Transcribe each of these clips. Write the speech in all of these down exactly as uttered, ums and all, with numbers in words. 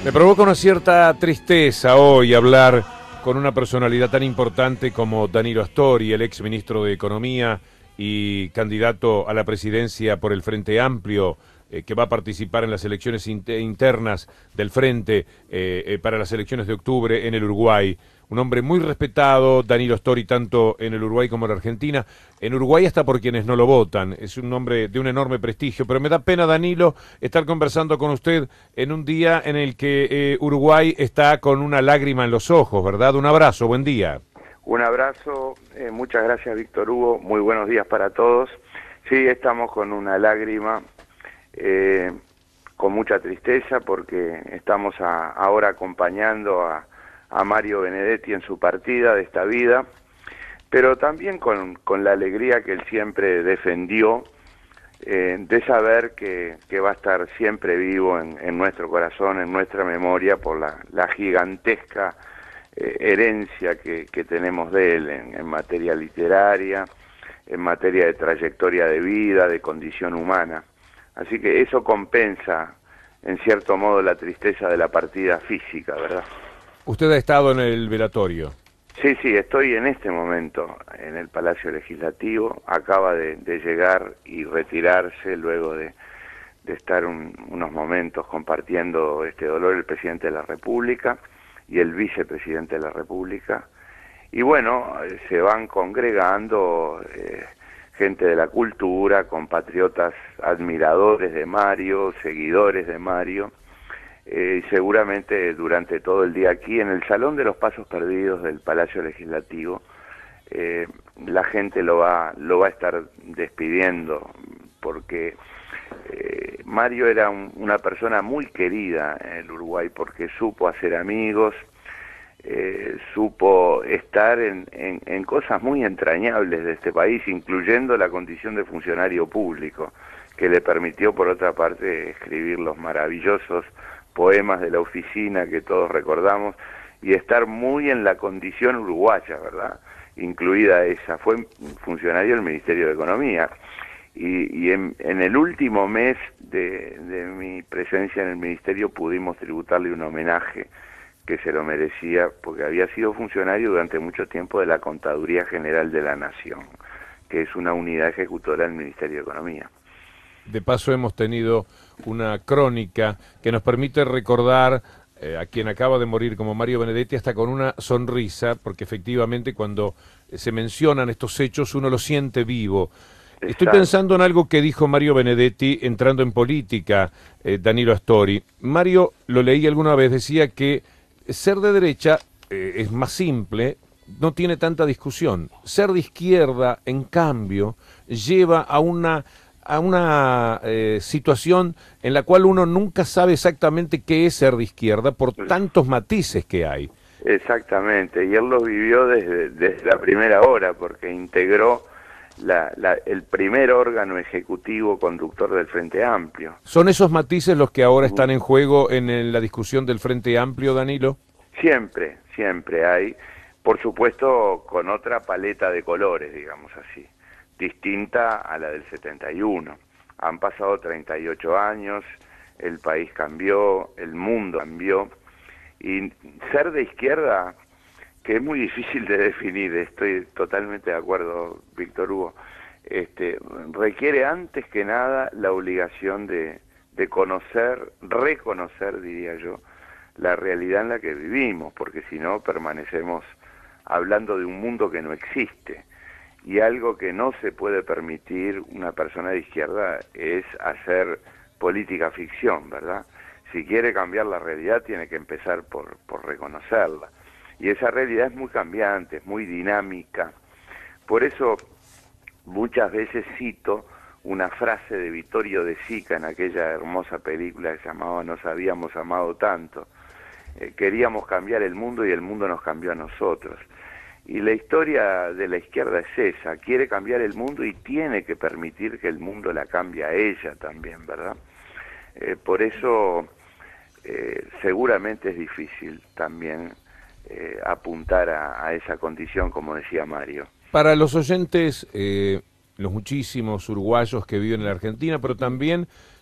Me provoca una cierta tristeza hoy hablar con una personalidad tan importante como Danilo Astori, el ex ministro de Economía y candidato a la presidencia por el Frente Amplio, eh, que va a participar en las elecciones internas del Frente eh, eh, para las elecciones de octubre en el Uruguay. Un hombre muy respetado, Danilo Astori, tanto en el Uruguay como en la Argentina. En Uruguay hasta por quienes no lo votan. Es un hombre de un enorme prestigio. Pero me da pena, Danilo, estar conversando con usted en un día en el que eh, Uruguay está con una lágrima en los ojos, ¿verdad? Un abrazo, buen día. Un abrazo, eh, muchas gracias, Víctor Hugo. Muy buenos días para todos. Sí, estamos con una lágrima, eh, con mucha tristeza, porque estamos a, ahora acompañando a... a Mario Benedetti en su partida de esta vida, pero también con, con la alegría que él siempre defendió, eh, de saber que, que va a estar siempre vivo en, en nuestro corazón, en nuestra memoria, por la, la gigantesca eh, herencia que, que tenemos de él en, en materia literaria, en materia de trayectoria de vida, de condición humana. Así que eso compensa, en cierto modo, la tristeza de la partida física, ¿verdad? ¿Usted ha estado en el velatorio? Sí, sí, estoy en este momento en el Palacio Legislativo. Acaba de, de llegar y retirarse luego de, de estar un, unos momentos compartiendo este dolor el presidente de la República y el vicepresidente de la República. Y bueno, se van congregando eh, gente de la cultura, compatriotas admiradores de Mario, seguidores de Mario. Eh, seguramente durante todo el día aquí en el Salón de los Pasos Perdidos del Palacio Legislativo eh, la gente lo va lo va a estar despidiendo, porque eh, Mario era un, una persona muy querida en el Uruguay, porque supo hacer amigos, eh, supo estar en, en, en cosas muy entrañables de este país, incluyendo la condición de funcionario público, que le permitió, por otra parte, escribir los maravillosos poemas de la oficina que todos recordamos, y estar muy en la condición uruguaya, ¿verdad? Incluida esa. Fue funcionario del Ministerio de Economía, y, y en, en el último mes de, de mi presencia en el Ministerio pudimos tributarle un homenaje que se lo merecía, porque había sido funcionario durante mucho tiempo de la Contaduría General de la Nación, que es una unidad ejecutora del Ministerio de Economía. De paso hemos tenido una crónica que nos permite recordar eh, a quien acaba de morir como Mario Benedetti hasta con una sonrisa, porque efectivamente cuando se mencionan estos hechos uno lo siente vivo. Exacto. Estoy pensando en algo que dijo Mario Benedetti entrando en política, eh, Danilo Astori. Mario, lo leí alguna vez, decía que ser de derecha eh, es más simple, no tiene tanta discusión. Ser de izquierda, en cambio, lleva a una... a una eh, situación en la cual uno nunca sabe exactamente qué es ser de izquierda por tantos matices que hay. Exactamente, y él lo vivió desde, desde la primera hora, porque integró la, la, el primer órgano ejecutivo conductor del Frente Amplio. ¿Son esos matices los que ahora están en juego en el, la discusión del Frente Amplio, Danilo? Siempre, siempre hay, por supuesto con otra paleta de colores, digamos así, distinta a la del setenta y uno. Han pasado treinta y ocho años, el país cambió, el mundo cambió, y ser de izquierda, que es muy difícil de definir, estoy totalmente de acuerdo, Víctor Hugo, este, requiere antes que nada la obligación de, de conocer, reconocer, diría yo, la realidad en la que vivimos, porque si no permanecemos hablando de un mundo que no existe. Y algo que no se puede permitir una persona de izquierda es hacer política ficción, ¿verdad? Si quiere cambiar la realidad tiene que empezar por, por reconocerla. Y esa realidad es muy cambiante, es muy dinámica. Por eso muchas veces cito una frase de Vittorio De Sica en aquella hermosa película que se llamaba Nos habíamos amado tanto. Eh, queríamos cambiar el mundo y el mundo nos cambió a nosotros. Y la historia de la izquierda es esa, quiere cambiar el mundo y tiene que permitir que el mundo la cambie a ella también, ¿verdad? Eh, por eso eh, seguramente es difícil también eh, apuntar a, a esa condición, como decía Mario. Para los oyentes, eh, los muchísimos uruguayos que viven en la Argentina, pero también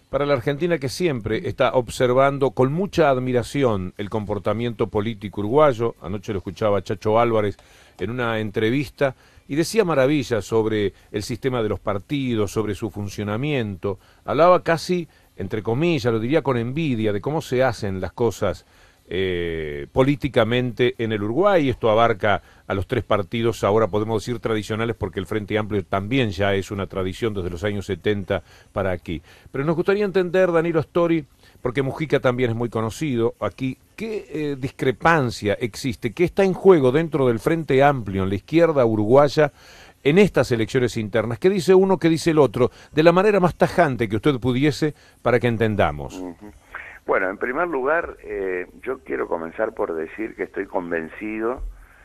para la Argentina, que siempre está observando con mucha admiración el comportamiento político uruguayo. Anoche lo escuchaba a Chacho Álvarez en una entrevista y decía maravillas sobre el sistema de los partidos, sobre su funcionamiento. Hablaba casi, entre comillas, lo diría con envidia, de cómo se hacen las cosas eh, políticamente en el Uruguay. Esto abarca a los tres partidos, ahora podemos decir tradicionales, porque el Frente Amplio también ya es una tradición desde los años setenta para aquí. Pero nos gustaría entender, Danilo Astori, porque Mujica también es muy conocido aquí, ¿qué eh, discrepancia existe? ¿Qué está en juego dentro del Frente Amplio, en la izquierda uruguaya, en estas elecciones internas? ¿Qué dice uno, qué dice el otro? De la manera más tajante que usted pudiese, para que entendamos. Uh-huh. Bueno, en primer lugar, eh, yo quiero comenzar por decir que estoy convencido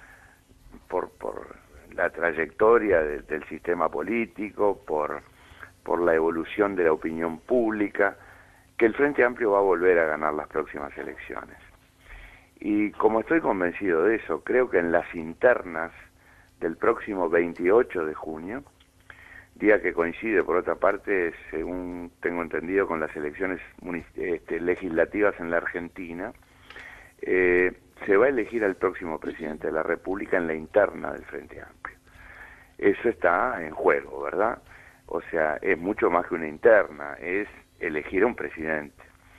por, por la trayectoria de, del sistema político, por, por la evolución de la opinión pública, que el Frente Amplio va a volver a ganar las próximas elecciones. Y como estoy convencido de eso, creo que en las internas del próximo veintiocho de junio, día que coincide, por otra parte, según tengo entendido, con las elecciones este, legislativas en la Argentina, eh, se va a elegir al próximo presidente de la República en la interna del Frente Amplio. Eso está en juego, ¿verdad? O sea, es mucho más que una interna, es elegir a un presidente.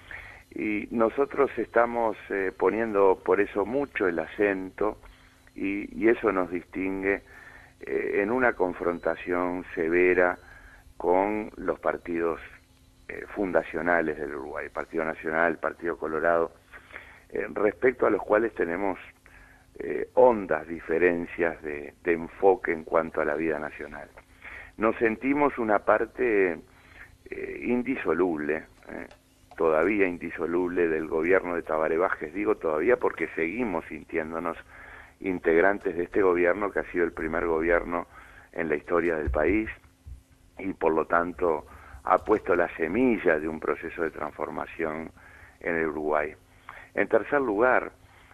Y nosotros estamos eh, poniendo por eso mucho el acento y, y eso nos distingue eh, en una confrontación severa con los partidos eh, fundacionales del Uruguay, el Partido Nacional, el Partido Colorado, eh, respecto a los cuales tenemos eh, hondas diferencias de, de enfoque en cuanto a la vida nacional. Nos sentimos una parte eh, indisoluble, eh, todavía indisoluble del gobierno de Tabaré Vázquez, digo todavía porque seguimos sintiéndonos integrantes de este gobierno que ha sido el primer gobierno en la historia del país y por lo tanto ha puesto la semilla de un proceso de transformación en el Uruguay. En tercer lugar,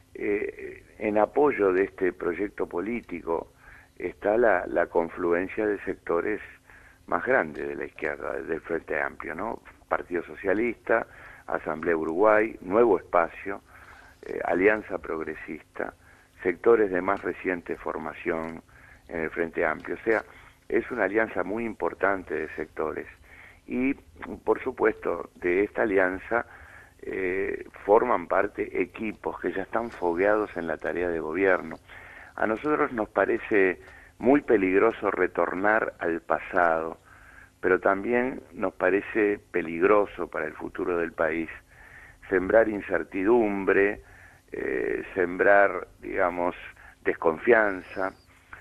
eh, en apoyo de este proyecto político está la, la confluencia de sectores más grandes de la izquierda, del Frente Amplio, ¿no? Partido Socialista, Asamblea Uruguay, Nuevo Espacio, eh, Alianza Progresista, sectores de más reciente formación en el Frente Amplio. O sea, es una alianza muy importante de sectores. Y, por supuesto, de esta alianza eh, forman parte equipos que ya están fogueados en la tarea de gobierno. A nosotros nos parece muy peligroso retornar al pasado, pero también nos parece peligroso para el futuro del país sembrar incertidumbre, eh, sembrar, digamos, desconfianza,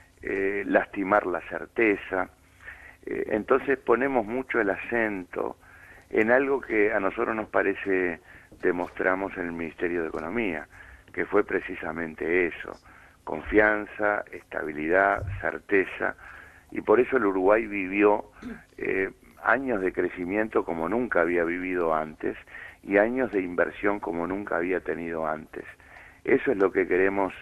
eh, lastimar la certeza. Eh, entonces ponemos mucho el acento en algo que a nosotros nos parece demostramos en el Ministerio de Economía, que fue precisamente eso: confianza, estabilidad, certeza, y por eso el Uruguay vivió eh, años de crecimiento como nunca había vivido antes y años de inversión como nunca había tenido antes. Eso es lo que queremos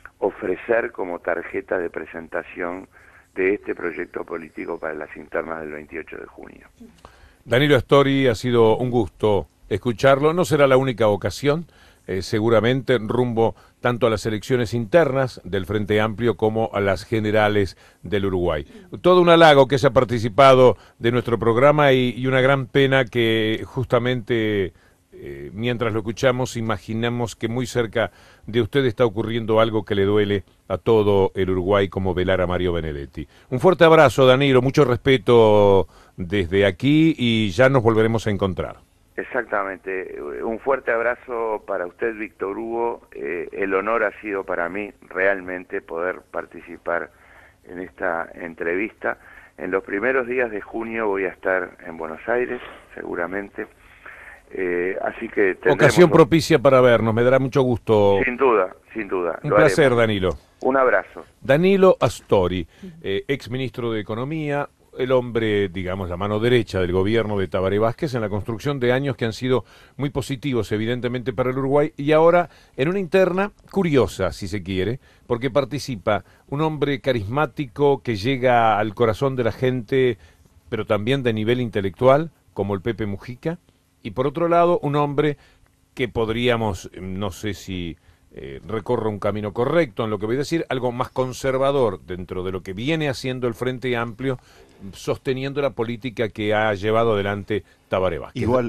ofrecer como tarjeta de presentación de este proyecto político para las internas del veintiocho de junio. Danilo Astori, ha sido un gusto escucharlo. No será la única ocasión, eh, seguramente rumbo tanto a las elecciones internas del Frente Amplio como a las generales del Uruguay. Todo un halago que haya participado de nuestro programa y, y una gran pena que justamente eh, mientras lo escuchamos imaginamos que muy cerca de usted está ocurriendo algo que le duele a todo el Uruguay, como velar a Mario Benedetti. Un fuerte abrazo, Danilo, mucho respeto desde aquí y ya nos volveremos a encontrar. Exactamente, un fuerte abrazo para usted, Víctor Hugo. Eh, el honor ha sido para mí realmente poder participar en esta entrevista. En los primeros días de junio voy a estar en Buenos Aires, seguramente. Eh, así que tendremos... Ocasión propicia para vernos, me dará mucho gusto. Sin duda, sin duda. Un placer, haremos. Danilo. Un abrazo. Danilo Astori, eh, ex ministro de Economía, el hombre, digamos, la mano derecha del gobierno de Tabaré Vázquez en la construcción de años que han sido muy positivos, evidentemente, para el Uruguay, y ahora en una interna curiosa, si se quiere, porque participa un hombre carismático que llega al corazón de la gente, pero también de nivel intelectual, como el Pepe Mujica, y por otro lado un hombre que podríamos, no sé si eh, recorre un camino correcto en lo que voy a decir, algo más conservador dentro de lo que viene haciendo el Frente Amplio, sosteniendo la política que ha llevado adelante Tabaré Vázquez. Igual